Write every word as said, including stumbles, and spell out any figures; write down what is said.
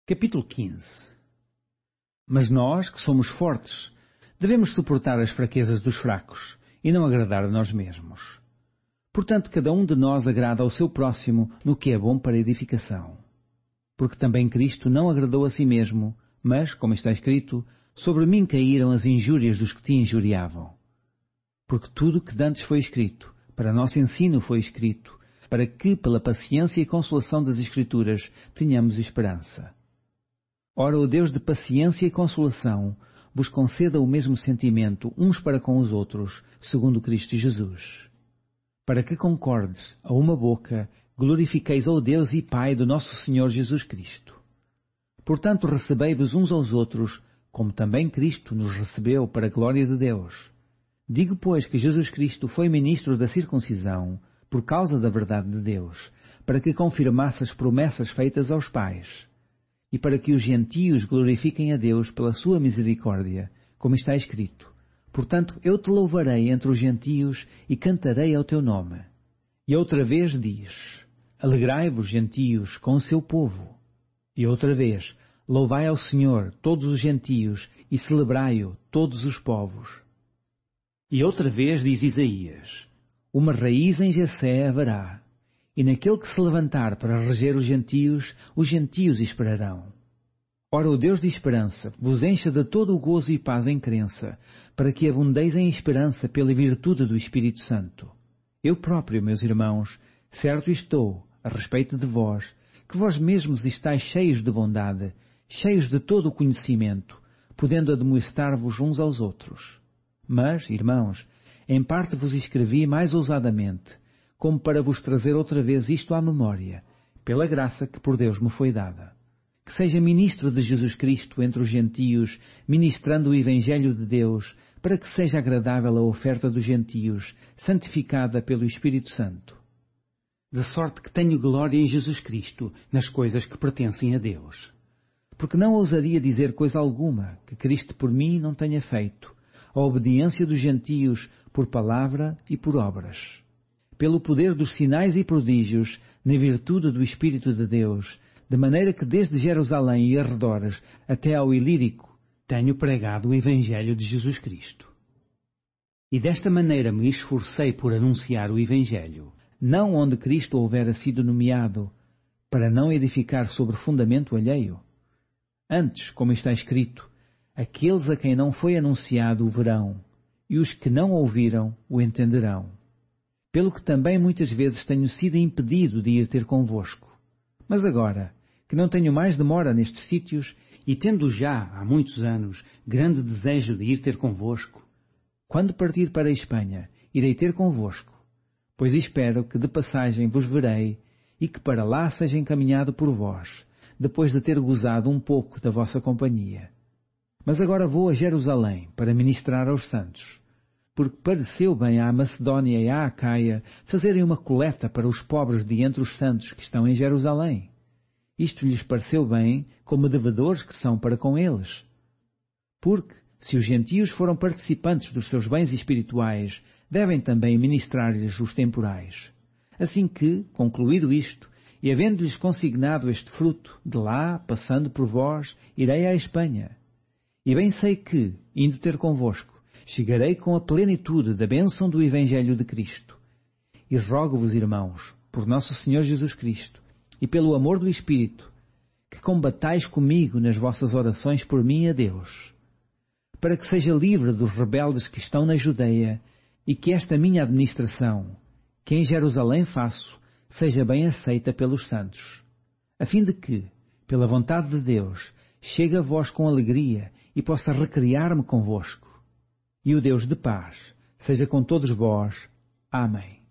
Capítulo quinze. Mas nós, que somos fortes, devemos suportar as fraquezas dos fracos e não agradar a nós mesmos. Portanto, cada um de nós agrada ao seu próximo no que é bom para edificação. Porque também Cristo não agradou a si mesmo, mas, como está escrito, sobre mim caíram as injúrias dos que te injuriavam. Porque tudo que dantes foi escrito, para nosso ensino foi escrito, para que, pela paciência e consolação das Escrituras, tenhamos esperança. Ora, o Deus de paciência e consolação vos conceda o mesmo sentimento uns para com os outros, segundo Cristo Jesus. Para que concordes a uma boca, glorifiqueis ao Deus e Pai do nosso Senhor Jesus Cristo. Portanto, recebei-vos uns aos outros, como também Cristo nos recebeu para a glória de Deus. Digo, pois, que Jesus Cristo foi ministro da circuncisão, por causa da verdade de Deus, para que confirmasse as promessas feitas aos pais, e para que os gentios glorifiquem a Deus pela sua misericórdia, como está escrito: portanto, eu te louvarei entre os gentios e cantarei ao teu nome. E outra vez diz: alegrai-vos, gentios, com o seu povo. E outra vez: louvai ao Senhor, todos os gentios, e celebrai-o, todos os povos. E outra vez diz Isaías: uma raiz em Jessé haverá, e naquele que se levantar para reger os gentios, os gentios esperarão. Ora, o Deus de esperança vos encha de todo o gozo e paz em crença, para que abundeis em esperança pela virtude do Espírito Santo. Eu próprio, meus irmãos, certo estou, a respeito de vós, que vós mesmos estáis cheios de bondade, cheios de todo o conhecimento, podendo admoestar-vos uns aos outros. Mas, irmãos, em parte vos escrevi mais ousadamente, como para vos trazer outra vez isto à memória, pela graça que por Deus me foi dada. Que seja ministro de Jesus Cristo entre os gentios, ministrando o Evangelho de Deus, para que seja agradável a oferta dos gentios, santificada pelo Espírito Santo. De sorte que tenho glória em Jesus Cristo, nas coisas que pertencem a Deus. Porque não ousaria dizer coisa alguma que Cristo por mim não tenha feito, a obediência dos gentios por palavra e por obras, pelo poder dos sinais e prodígios, na virtude do Espírito de Deus, de maneira que desde Jerusalém e arredores até ao Ilírico tenho pregado o Evangelho de Jesus Cristo. E desta maneira me esforcei por anunciar o Evangelho, não onde Cristo houvera sido nomeado, para não edificar sobre fundamento alheio. Antes, como está escrito, aqueles a quem não foi anunciado o verão, e os que não ouviram o entenderão. Pelo que também muitas vezes tenho sido impedido de ir ter convosco. Mas agora, que não tenho mais demora nestes sítios, e tendo já, há muitos anos, grande desejo de ir ter convosco, quando partir para a Espanha, irei ter convosco, pois espero que de passagem vos verei, e que para lá seja encaminhado por vós, depois de ter gozado um pouco da vossa companhia. Mas agora vou a Jerusalém para ministrar aos santos, porque pareceu bem à Macedónia e à Acaia fazerem uma coleta para os pobres de entre os santos que estão em Jerusalém. Isto lhes pareceu bem, como devedores que são para com eles. Porque, se os gentios foram participantes dos seus bens espirituais, devem também ministrar-lhes os temporais. Assim que, concluído isto, e havendo-lhes consignado este fruto, de lá, passando por vós, irei à Espanha. E bem sei que, indo ter convosco, chegarei com a plenitude da bênção do Evangelho de Cristo. E rogo-vos, irmãos, por nosso Senhor Jesus Cristo, e pelo amor do Espírito, que combatais comigo nas vossas orações por mim a Deus, para que seja livre dos rebeldes que estão na Judeia, e que esta minha administração, que em Jerusalém faço, seja bem aceita pelos santos, a fim de que, pela vontade de Deus, chegue a vós com alegria e possa recriar-me convosco. E o Deus de paz seja com todos vós. Amém.